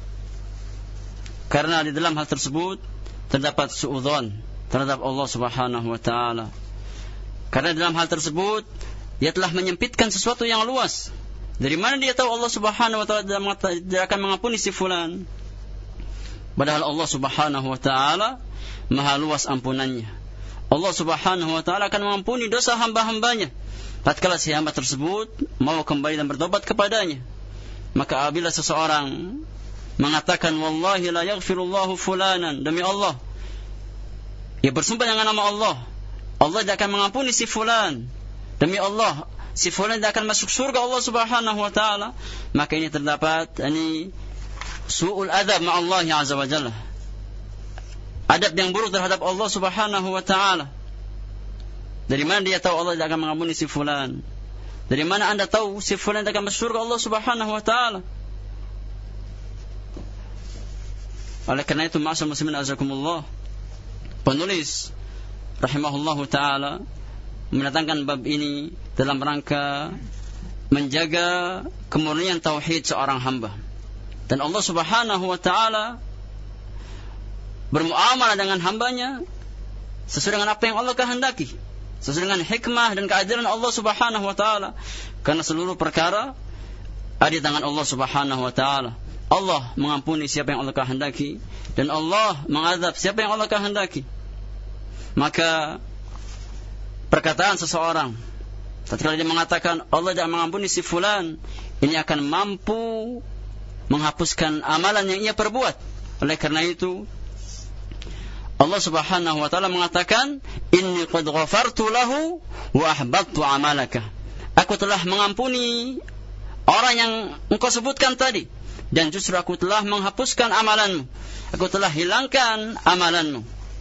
karena di dalam hal tersebut terdapat suudzon terhadap Allah Subhanahu wa ta'ala. Karena di dalam hal tersebut dia telah menyempitkan sesuatu yang luas. Dari mana dia tahu Allah Subhanahu wa ta'ala tidak akan mengampuni si fulan? Padahal Allah Subhanahu wa ta'ala maha luas ampunannya. Allah Subhanahu wa ta'ala akan mengampuni dosa hamba-hambanya tatkala si hamba tersebut mau kembali dan bertobat kepadanya. Maka apabila seseorang mengatakan wallahi la yaghfirullahu fulanan, demi Allah, ia bersumpah dengan nama Allah, Allah tidak akan mengampuni si fulan, demi Allah si fulan tidak akan masuk surga Allah Subhanahu wa ta'ala, maka ini terdapat ini su'ul adab ma'allah azza wa jalla, adab yang buruk terhadap Allah Subhanahu wa ta'ala. Dari mana dia tahu Allah tidak akan mengampuni si fulan? Dari mana anda tahu si fulan tidak akan masuk surga Allah Subhanahu wa ta'ala? Oleh karena itu, ma'asyiral muslimin azakumullah, penulis rahimahullahu ta'ala mendatangkan bab ini dalam rangka menjaga kemurnian tauhid seorang hamba. Dan Allah Subhanahu wa ta'ala bermuamalah dengan hambanya sesuai dengan apa yang Allah kehendaki, sesuai dengan hikmah dan keadilan Allah Subhanahu wa ta'ala. Karena seluruh perkara ada di tangan Allah Subhanahu wa ta'ala. Allah mengampuni siapa yang Allah kehendaki, dan Allah mengadab siapa yang Allah kehendaki. Maka perkataan seseorang tatkala dia mengatakan Allah tidak mengampuni si fulan, ini akan mampu menghapuskan amalan yang ia perbuat. Oleh karena itu Allah Subhanahu wa ta'ala mengatakan, inni qad ghafartu lahu wa ahbattu amalaka. Aku telah mengampuni orang yang engkau sebutkan tadi, dan justru aku telah menghapuskan amalanmu, aku telah hilangkan amalanmu.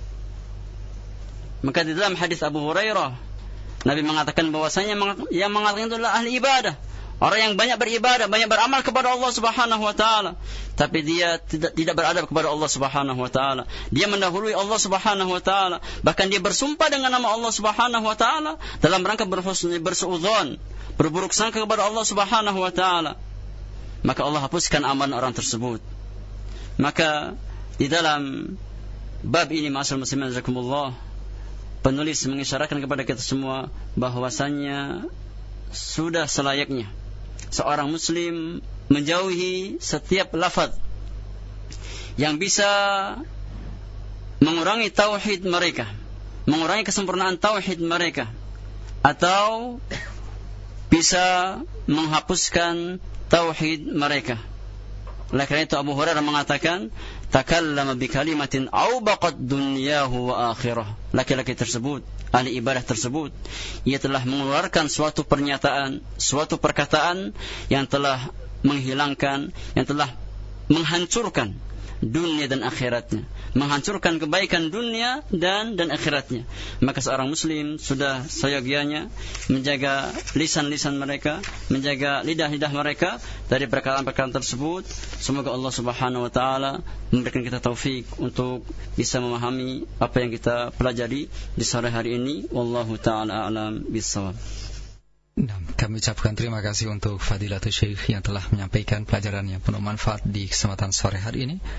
Maka di dalam hadis Abu Hurairah, Nabi mengatakan bahwasanya yang mengatakan itu adalah ahli ibadah, orang yang banyak beribadah, banyak beramal kepada Allah Subhanahu wa ta'ala, tapi dia tidak tidak beradab kepada Allah Subhanahu wa ta'ala. Dia mendahului Allah Subhanahu wa ta'ala, bahkan dia bersumpah dengan nama Allah Subhanahu wa ta'ala dalam rangka berhusni, bersuudzon, berburuk sangka kepada Allah Subhanahu wa ta'ala. Maka Allah hapuskan amalan orang tersebut. Maka di dalam bab ini, ma'asyiral muslimin jazakumullah, penulis mengisyaratkan kepada kita semua bahwasanya sudah selayaknya seorang muslim menjauhi setiap lafaz yang bisa mengurangi tauhid mereka, mengurangi kesempurnaan tauhid mereka, atau bisa menghapuskan tauhid mereka. Oleh karena itu Abu Hurairah mengatakan, takallama bi kalimatin awbaqat dunyahu wa akhirah. Laki-laki tersebut, ahli ibadah tersebut, ia telah mengeluarkan suatu pernyataan, suatu perkataan yang telah menghilangkan, yang telah menghancurkan dunia dan akhiratnya, menghancurkan kebaikan dunia dan dan akhiratnya. Maka seorang muslim sudah seyogianya menjaga lisan-lisan mereka, menjaga lidah-lidah mereka dari perkataan-perkataan tersebut. Semoga Allah Subhanahu wa ta'ala memberikan kita taufik untuk bisa memahami apa yang kita pelajari di sore hari ini. Wallahu ta'ala a'lam bissawab. Nah, kami ucapkan terima kasih untuk Fadilatul Syekh yang telah menyampaikan pelajaran yang penuh manfaat di kesempatan sore hari ini. Kemudian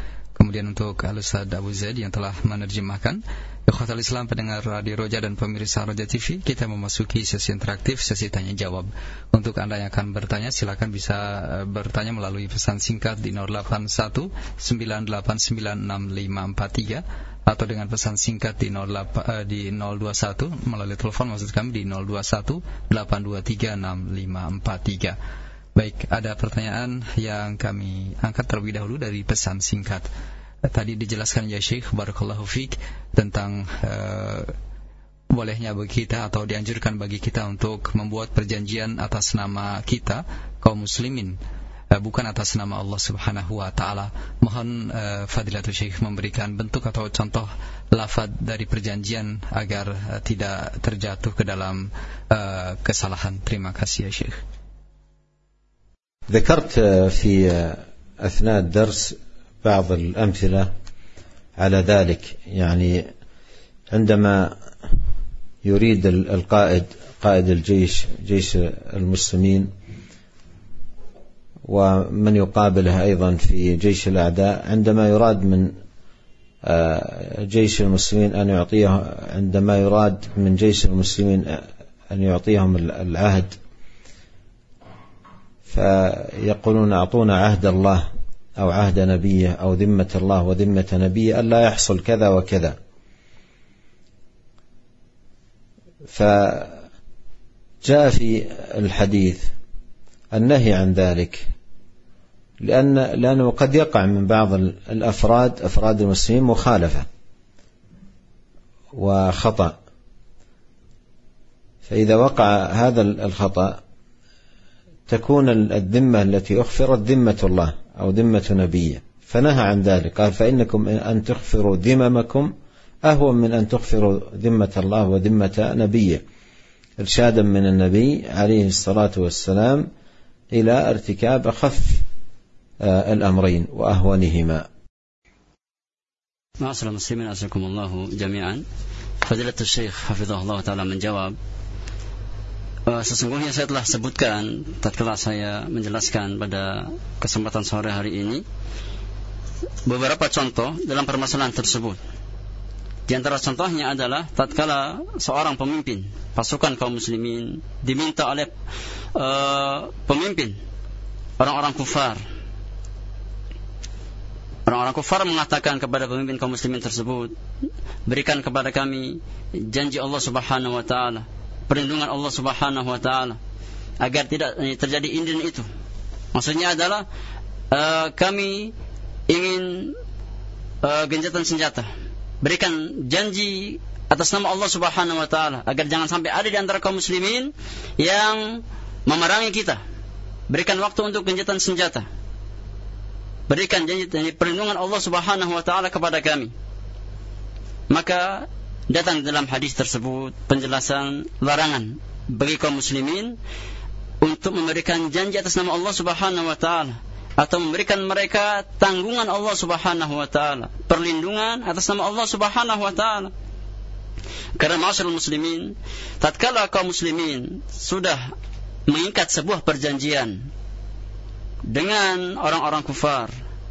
kemudian untuk Al-Ustaz Abu Zaid yang telah menerjemahkan. Ikhwatal Islam, pendengar Radio Roja dan pemirsa Roja T V, kita memasuki sesi interaktif, sesi tanya jawab. Untuk Anda yang akan bertanya, silakan bisa bertanya melalui pesan singkat di nol delapan satu sembilan delapan sembilan enam lima empat tiga atau dengan pesan singkat di nol dua satu melalui telepon maksud kami di nol dua satu delapan dua tiga enam lima empat tiga. Baik, ada pertanyaan yang kami angkat terlebih dahulu dari pesan singkat. Tadi dijelaskan ya Syekh, barakallahu fiik, tentang uh, bolehnya bagi kita atau dianjurkan bagi kita untuk membuat perjanjian atas nama kita kaum muslimin, uh, bukan atas nama Allah Subhanahu wa taala. Mohon uh, Fadilatul Syekh memberikan bentuk atau contoh lafaz dari perjanjian agar uh, tidak terjatuh ke dalam uh, kesalahan. Terima kasih ya Syekh. ذكرت في أثناء الدرس بعض الأمثلة على ذلك. يعني عندما يريد القائد قائد الجيش جيش المسلمين ومن يقابله أيضا في جيش الأعداء، عندما يراد من جيش المسلمين أن يعطيه عندما يراد من جيش المسلمين أن يعطيهم العهد، فيقولون أعطونا عهد الله أو عهد نبيه أو ذمة الله وذمة نبيه ألا يحصل كذا وكذا. فجاء في الحديث النهي عن ذلك، لأن لأنه قد يقع من بعض الأفراد أفراد المسلمين مخالفة وخطأ، فإذا وقع هذا الخطأ تكون الذمة التي أخفرت ذمة الله أو ذمة نبيه، فنهى عن ذلك. قال فإنكم أن تغفروا ذممكم أهون من أن تغفروا ذمة الله وذمة نبيه، إرشادا من النبي عليه الصلاة والسلام إلى ارتكاب أخف الأمرين وأهونهما. معاشر المسلمين أعزكم الله جميعا. فضيلة الشيخ حفظه الله تعالى menjawab, sesungguhnya saya telah sebutkan tatkala saya menjelaskan pada kesempatan sore hari ini beberapa contoh dalam permasalahan tersebut. Di antara contohnya adalah tatkala seorang pemimpin pasukan kaum muslimin diminta oleh uh, pemimpin orang-orang kufar. Orang-orang kufar mengatakan kepada pemimpin kaum muslimin tersebut, berikan kepada kami janji Allah Subhanahu wa taala, perlindungan Allah Subhanahu wa taala, agar tidak terjadi insiden itu. Maksudnya adalah uh, kami ingin uh, gencatan senjata. Berikan janji atas nama Allah Subhanahu wa taala agar jangan sampai ada di antara kaum muslimin yang memerangi kita. Berikan waktu untuk gencatan senjata. Berikan janji perlindungan Allah Subhanahu wa taala kepada kami. Maka datang dalam hadis tersebut penjelasan larangan bagi kaum muslimin untuk memberikan janji atas nama Allah Subhanahu wa taala atau memberikan mereka tanggungan Allah Subhanahu wa taala, perlindungan atas nama Allah Subhanahu wa taala. Karena ma'asyiral muslimin, tatkala kaum muslimin sudah mengikat sebuah perjanjian dengan orang-orang kufar,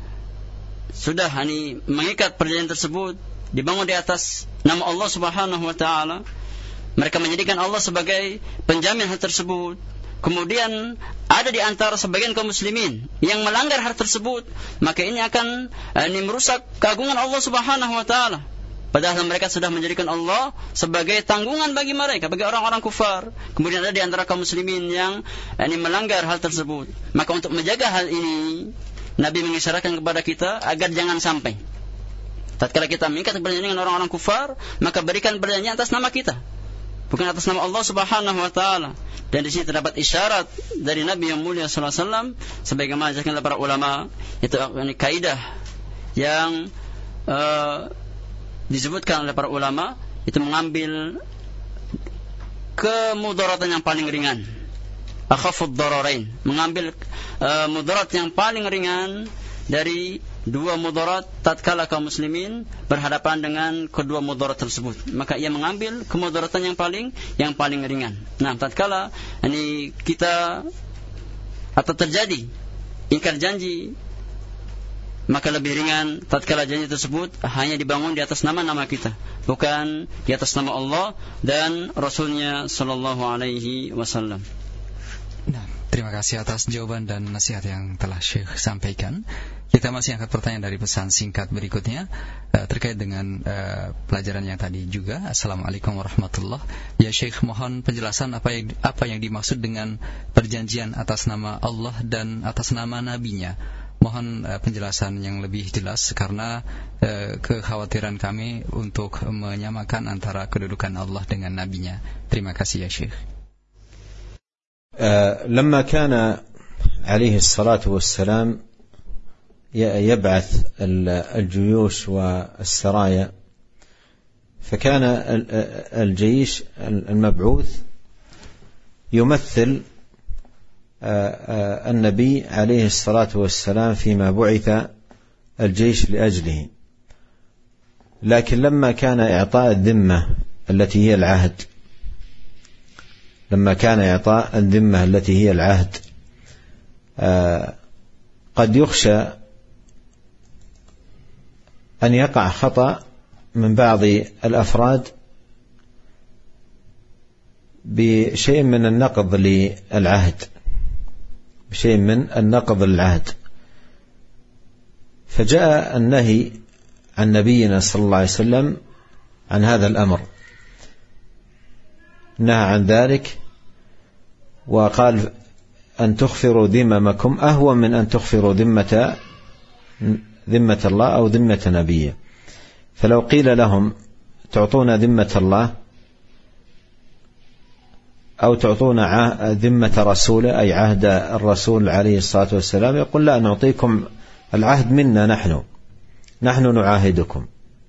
sudah hani mengikat perjanjian tersebut dibangun di atas nama Allah Subhanahu wa taala, mereka menjadikan Allah sebagai penjamin hal tersebut. Kemudian ada di antara sebagian kaum muslimin yang melanggar hal tersebut, maka ini akan ini merusak keagungan Allah Subhanahu wa taala. Padahal mereka sudah menjadikan Allah sebagai tanggungan bagi mereka, bagi orang-orang kufar. Kemudian ada di antara kaum muslimin yang ini melanggar hal tersebut. Maka untuk menjaga hal ini, Nabi mengisyaratkan kepada kita agar jangan sampai tatkala kita mengikat perjanjian dengan orang-orang kufar, maka berikan perjanjian atas nama kita, bukan atas nama Allah Subhanahu wa taala. Dan di sini terdapat isyarat dari Nabi yang mulia sallallahu alaihi wasallam sebagaimana dijelaskan oleh para ulama, itu ini kaidah yang uh, disebutkan oleh para ulama, itu mengambil kemudaratan yang paling ringan, akhafud dararain, mengambil uh, mudarat yang paling ringan dari dua mudarat tatkala kaum muslimin berhadapan dengan kedua mudarat tersebut, maka ia mengambil kemudaratan yang paling yang paling ringan. Nah, tatkala ini kita atau terjadi ingkar janji maka lebih ringan tatkala janji tersebut hanya dibangun di atas nama-nama kita, bukan di atas nama Allah dan Rasulnya sallallahu alaihi wasallam. Nah, terima kasih atas jawaban dan nasihat yang telah Syekh sampaikan. Kita masih angkat pertanyaan dari pesan singkat berikutnya uh, terkait dengan uh, pelajaran yang tadi juga. Assalamualaikum warahmatullahi wabarakatuh. Ya Syekh, mohon penjelasan apa yang apa yang dimaksud dengan perjanjian atas nama Allah dan atas nama nabinya. Mohon uh, penjelasan yang lebih jelas karena uh, kekhawatiran kami untuk menyamakan antara kedudukan Allah dengan nabinya. Terima kasih ya Syekh. Uh, لما كان عليه الصلاة والسلام يبعث الجيوش والسرايا، فكان الجيش المبعوث يمثل النبي عليه الصلاة والسلام فيما بعث الجيش لأجله. لكن لما كان إعطاء الذمة التي هي العهد لما كان إعطاء الذمة التي هي العهد قد يخشى أن يقع خطأ من بعض الأفراد بشيء من النقض للعهد بشيء من النقض للعهد فجاء النهي عن نبينا صلى الله عليه وسلم عن هذا الأمر، نهى عن ذلك وقال أن تخفروا ذممكم أهون من أن تخفروا ذمة ذمة الله أو ذمة نبيه. فلو قيل لهم تعطون ذمة الله أو تعطون ذمة رسوله أي عهد الرسول عليه الصلاة والسلام، يقول لا، نعطيكم العهد منا نحن نحن نعاهدكم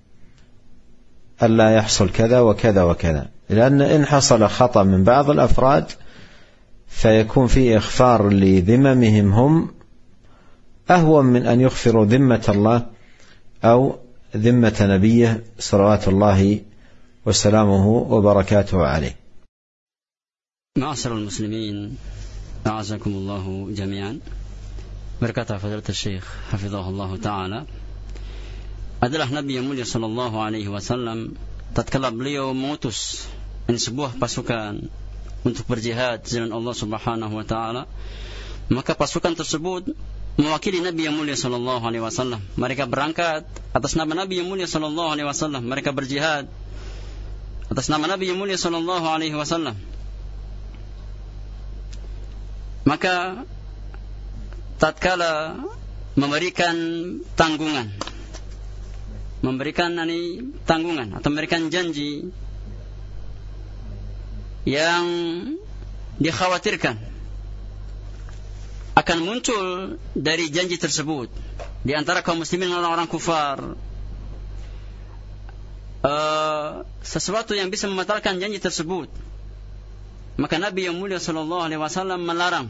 ألا يحصل كذا وكذا وكذا، لأن إن حصل خطأ من بعض الأفراد فيكون في إخفار لذممهم هم أهون من أن يغفروا ذمة الله أو ذمة نبيه صلوات الله وسلامه وبركاته عليه. معاشر المسلمين أعزكم الله جميعا. Berkata Fadilatul Syekh hafizahullah taala, adalah Nabi yang mulia sallallahu alaihi wasallam tatkala beliau mengutus sebuah pasukan untuk berjihad di jalan Allah Subhanahu wa taala, maka pasukan tersebut mewakili Nabi yang mulia sallallahu alaihi wasallam. Mereka berangkat atas nama Nabi yang mulia sallallahu alaihi wasallam, mereka berjihad atas nama Nabi yang mulia sallallahu alaihi wasallam. Maka tatkala memberikan tanggungan memberikan ani tanggungan atau memberikan janji yang dikhawatirkan akan muncul dari janji tersebut di antara kaum muslimin dan orang-orang kufar, uh, sesuatu yang bisa membatalkan janji tersebut, maka Nabi yang mulia sallallahu alaihi wasallam melarang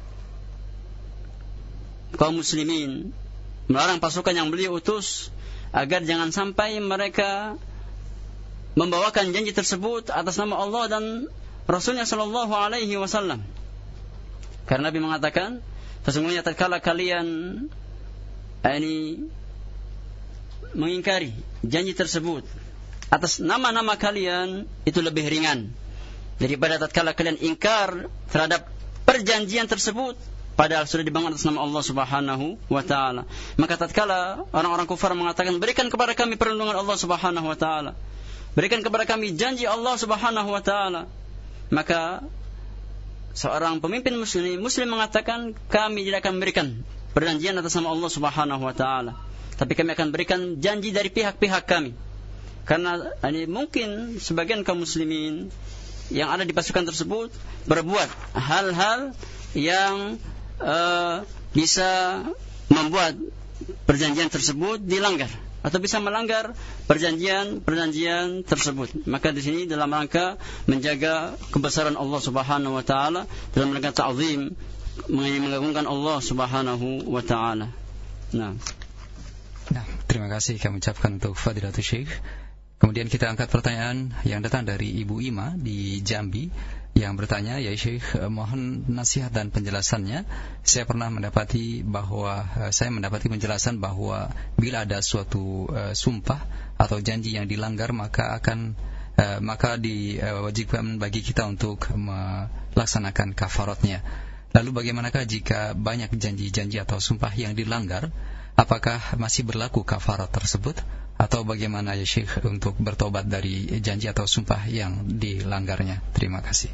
kaum muslimin, melarang pasukan yang beliau utus agar jangan sampai mereka membawakan janji tersebut atas nama Allah dan Rasulnya sallallahu alaihi wasallam. Karena Nabi mengatakan, sesungguhnya tatkala kalian ini mengingkari janji tersebut atas nama-nama kalian, itu lebih ringan daripada tatkala kalian ingkar terhadap perjanjian tersebut padahal sudah dibangun atas nama Allah Subhanahu wa taala. Maka tatkala orang-orang kufar mengatakan, berikan kepada kami perlindungan Allah Subhanahu wa taala, berikan kepada kami janji Allah Subhanahu wa taala, maka seorang pemimpin muslim muslim mengatakan, kami tidak akan memberikan perjanjian atas nama Allah Subhanahu wa taala, tapi kami akan berikan janji dari pihak-pihak kami. Karena ini mungkin sebagian kaum muslimin yang ada di pasukan tersebut berbuat hal-hal yang uh, bisa membuat perjanjian tersebut dilanggar atau bisa melanggar perjanjian-perjanjian tersebut. Maka di sini dalam rangka menjaga kebesaran Allah Subhanahu wa taala, dalam rangka ta'zim, mengagungkan Allah Subhanahu wa taala. Nah. Nah, terima kasih kami ucapkan untuk Fadilatul Syekh. Kemudian kita angkat pertanyaan yang datang dari Ibu Ima di Jambi yang bertanya, ya Syekh, mohon nasihat dan penjelasannya. Saya pernah mendapati bahwa saya mendapati penjelasan bahwa bila ada suatu uh, sumpah atau janji yang dilanggar, maka akan uh, maka diwajibkan bagi kita untuk melaksanakan kafaratnya. Lalu bagaimanakah jika banyak janji-janji atau sumpah yang dilanggar? Apakah masih berlaku kafarat tersebut? Atau bagaimana ya Syekh untuk bertobat dari janji atau sumpah yang dilanggarnya? Terima kasih.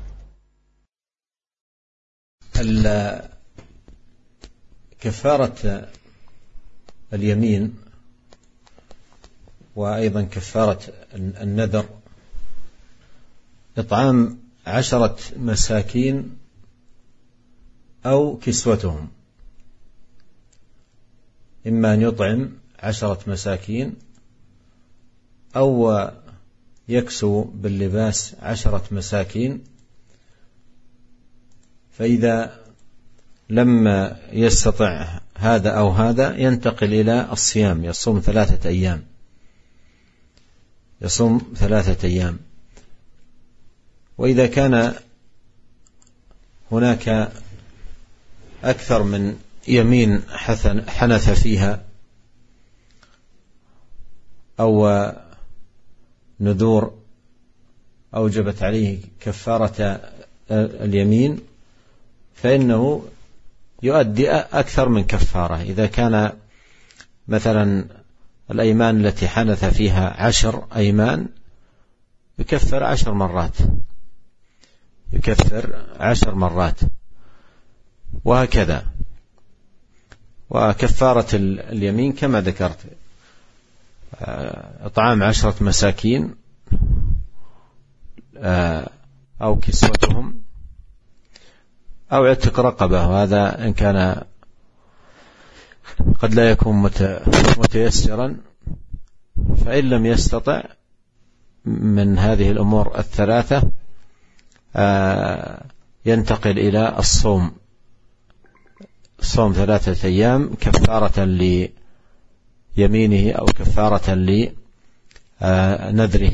كفارة اليمين وأيضا كفارة النذر إطعام عشرة مساكين أو كسوتهم، إما أن يطعم عشرة مساكين أو يكسو باللباس عشرة مساكين. فإذا لم يستطع هذا أو هذا ينتقل إلى الصيام، يصوم ثلاثة أيام يصوم ثلاثة أيام. وإذا كان هناك أكثر من يمين حنث فيها أو نذور أوجبت عليه كفارة اليمين، فإنه يؤدي أكثر من كفارة. إذا كان مثلا الأيمان التي حنث فيها عشر أيمان يكفر عشر مرات يكفر عشر مرات وهكذا. وكفارة اليمين كما ذكرت إطعام عشرة مساكين أو كسوتهم أو عتق رقبة، وهذا إن كان قد لا يكون متيسرا، فإن لم يستطع من هذه الأمور الثلاثة ينتقل إلى الصوم صوم ثلاثة أيام كفارة ليمينه أو كفارة لنذره.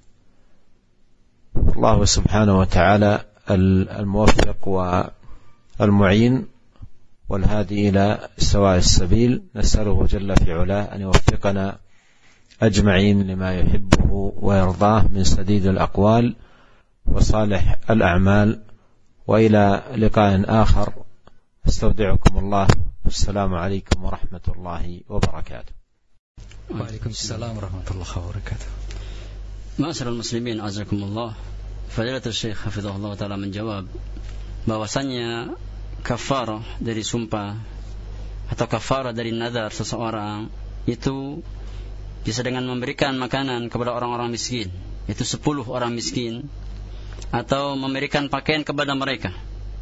الله سبحانه وتعالى الموفق والمعين والهادي إلى سواء السبيل، نسأله جل في علاه أن يوفقنا أجمعين لما يحبه ويرضاه من سديد الأقوال وصالح الأعمال. وإلى لقاء آخر، استودعكم الله، والسلام عليكم ورحمة الله وبركاته. وعليكم السلام ورحمة الله وبركاته. Ma'asyiral muslimin, azakumullah. Fadilatul Syekh hafizahullah taala menjawab bahwasanya kafarah dari sumpah atau kafarah dari nazar seseorang itu bisa dengan memberikan makanan kepada orang-orang miskin, itu sepuluh orang miskin, atau memberikan pakaian kepada mereka.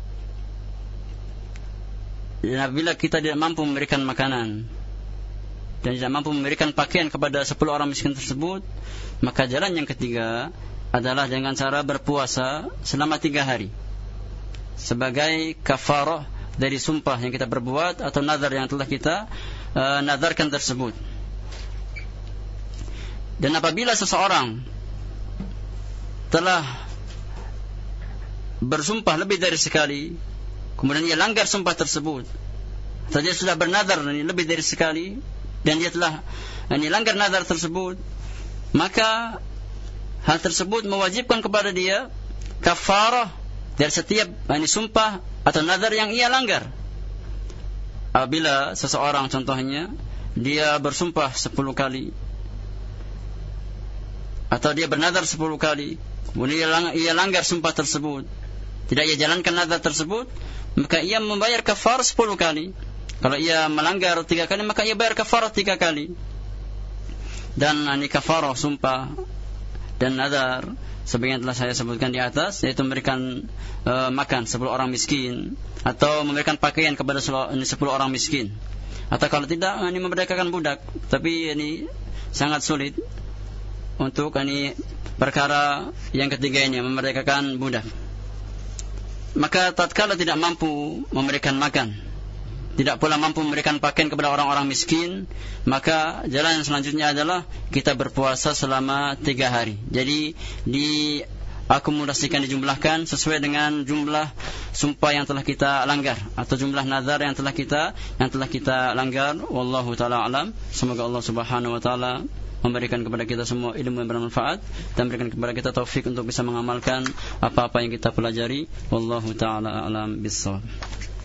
Dan apabila kita tidak mampu memberikan makanan dan tidak mampu memberikan pakaian kepada sepuluh orang miskin tersebut, maka jalan yang ketiga adalah dengan cara berpuasa selama tiga hari sebagai kafarah dari sumpah yang kita berbuat atau nazar yang telah kita uh, nazarkan tersebut. Dan apabila seseorang telah bersumpah lebih dari sekali, kemudian ia langgar sumpah tersebut, atau dia sudah bernazar lebih dari sekali dan dia telah ini langgar nazar tersebut, maka hal tersebut mewajibkan kepada dia kafarah dari setiap ini sumpah atau nazar yang ia langgar. Apabila seseorang contohnya dia bersumpah sepuluh kali atau dia bernazar sepuluh kali, kemudian ia langgar sumpah tersebut, tidak ia jalankan nazar tersebut, maka ia membayar kafarah sepuluh kali. Kalau ia melanggar tiga kali, maka ia bayar kafarah tiga kali. Dan ini kafarah sumpah dan nazar sebagaimana telah saya sebutkan di atas, yaitu memberikan e, makan sepuluh orang miskin, atau memberikan pakaian kepada sepuluh orang miskin, atau kalau tidak ini memerdekakan budak. Tapi ini sangat sulit untuk ini perkara yang ketiga ini, memerdekakan budak. Maka tatkala tidak mampu memberikan makan tidak pula mampu memberikan pakaian kepada orang-orang miskin, maka jalan yang selanjutnya adalah kita berpuasa selama tiga hari. Jadi di akumulasikan, dijumlahkan sesuai dengan jumlah sumpah yang telah kita langgar atau jumlah nazar yang telah kita yang telah kita langgar. Wallahu taala alam. Semoga Allah Subhanahu wa taala memberikan kepada kita semua ilmu yang bermanfaat dan memberikan kepada kita taufik untuk bisa mengamalkan apa-apa yang kita pelajari. Wallahu taala alam bissawab.